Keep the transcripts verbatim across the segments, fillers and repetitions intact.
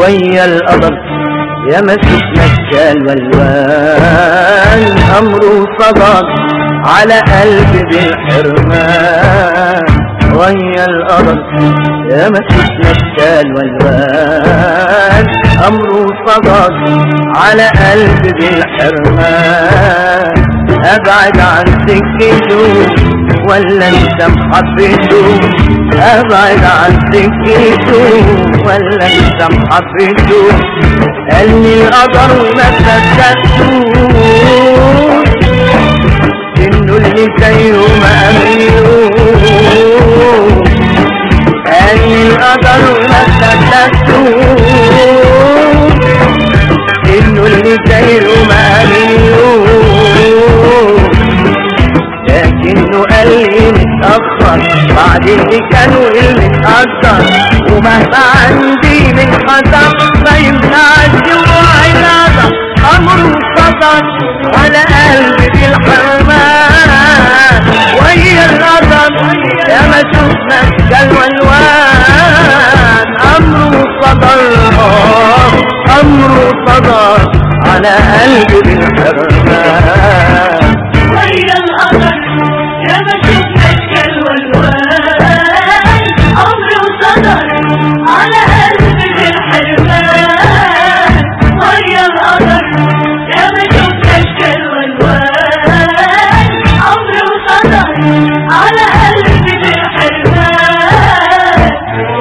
ويا القدر يا ما شفنا الشال والوان، أمره صدر على قلبي بالحرمان. ويا القدر يا ما شفنا الشال والوان، أمره صدر على قلبي بالحرمان. أبعد عن سكته ولا انت محبته، ابعد عن سكته ولا انت محبته. قال لي القدر وما صدقتوش انه اللي زيه ما امنيوش. قال لي القدر وما صدقتوش انه اللي زيه ما امنيوش. لكنه قال لي متأخر بعد اللي كان واللي اتقدر، ومهما عندي من خطر ما يمنعش وعي نظر. أمره صدر على قلبي بالحرمان. ويا القدر يا ما شفنا الشال والوان، أمره صدر أمره صدر على قلبي بالحرمان. ويا القدر يا ما شفنا الشال والوان، أمره صدر على قلبي بالحرمان. ويا القدر يا ما شفنا الشال والوان، أمره صدر على قلبي بالحرمان.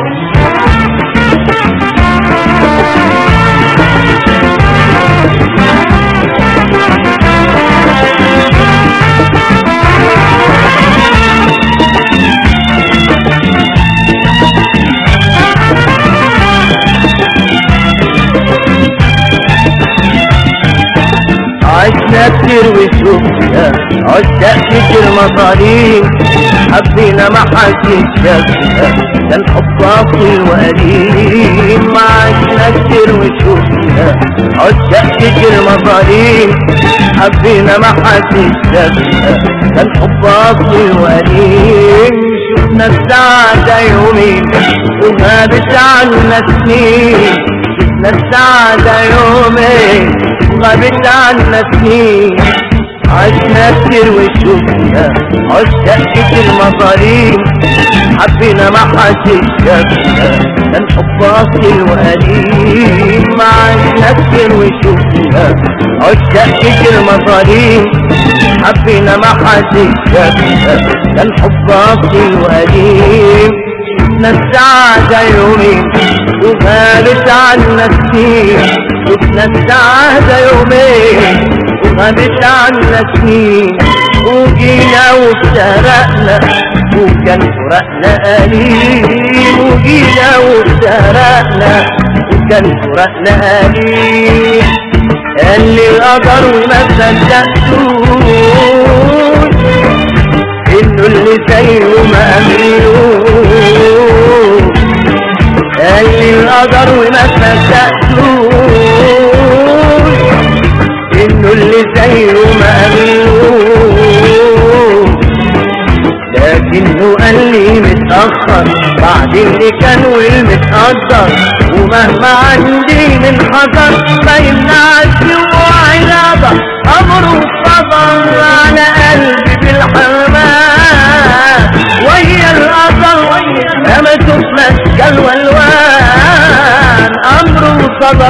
عشنا كتير وشوفنا عشاق كتير مصارين، حبينا ما حدش شافنا كان حب اصيل وقديم. عشنا كتير وشوفنا عشاق كتير مصارين، حبينا ما حدش شافنا كان حب اصيل وقديم. شفنا السعادة يومين وغابت عنا سنين، شفنا السعادة يومين غابت عنا سنين. عشنا كتير وشوفنا عشاق كتير مصارين، حبينا ما حدش شافنا كان حب اصيل وقديم. عشنا كتير وشوفنا عشاق كتير مصارين، حبينا ما حدش شافنا كان حب اصيل وقديم. شفنا السعادة يومين وغابت عنا سنين، شفنا السعادة يومين وغابت عنا سنين. وجينا وافترقنا وكان فراقنا قليل، وجينا وافترقنا وكان فراقنا قليل. قال لي القدر وما صدقتوش انه اللي زيه ما امنيوش. قال لي القدر وما صدقتوش انه اللي زيه ما امنيوش. لكنه قال لي متأخر بعد اللي كان والمتقدر، ومهما عندي من خطر ما يمنعش وعي نظر. أمره صدر على قلبي بالحرمان. ويا القدر يا ما شفنا الشال والوان، أمره صدر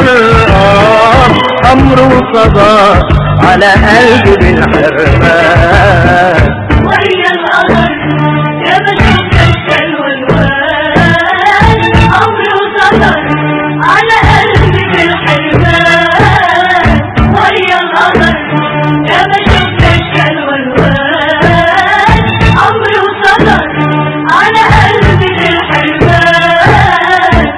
أمره صدر على قلبي بالحرمان. ويا القدر يا ما شفنا الشال والوان، أمره صدر على قلبي بالحرمان. ويا القدر يا ما شفنا الشال والوان، أمره صدر على قلبي بالحرمان.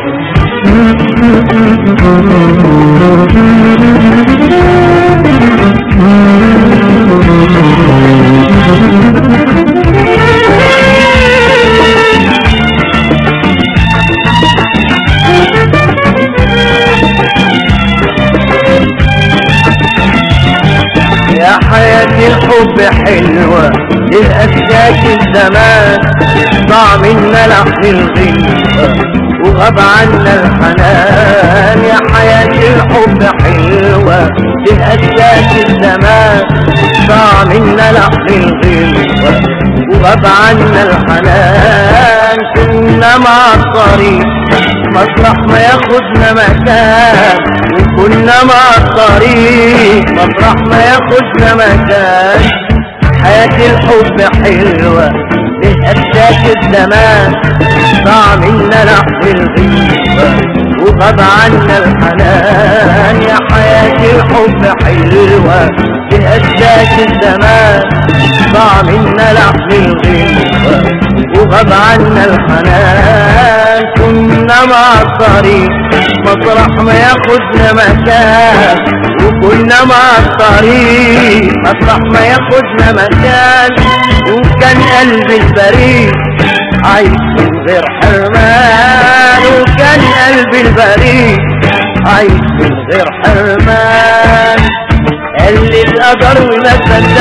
يا حياتي الحب حلوة للأسياد الزمان، ضاع منا لحن الغنوة وغاب عنا الحنان. يا حياة الحب حلوة بهزات الزمان، ضاع منا لحن الغلوة وغاب عنا الحنان. كنا مع الطريق مطرح ما ياخدنا مكان، وكنا مع الطريق مطرح ما ياخدنا مكان. حياة الحب حلوة بهزات الزمان، ضاع منا لحن الغيبة وغاب عنا الحنان. يا حياة الحب حلوة بهزات الزمان، ضاع منا لحن الغيبة وغاب عنا الحنان. كنا مع الطريق مطرح ما ياخدنا مكان، وكنا مع الطريق مطرح ما ياخدنا مكان. وكان قلبي البريء عايش من غير حرمان، وكان قلبي البريء عايش من غير حرمان. قال لي القدر وما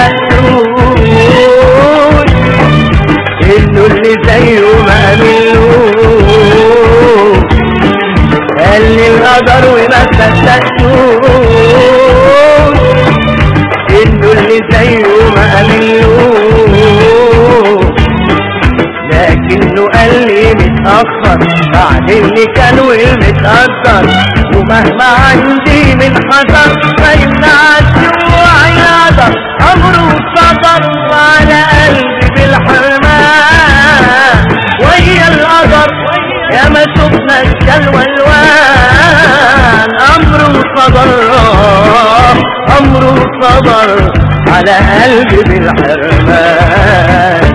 صدقتوش انه اللي زيه ما قابلوش. قال لي القدر وما صدقتوش انه اللي زيه ما قابلوش. لكنه قال لي متأخر بعد اللي كان والمتقدر، ومهما عندي من حذر ما يمنعش وعي قدر. عمره صبر على قلبي بالحرمان، ويا القدر يا ما شفنا اشكال والوان. امره صبر امره صبر على قلبي بالحرمان.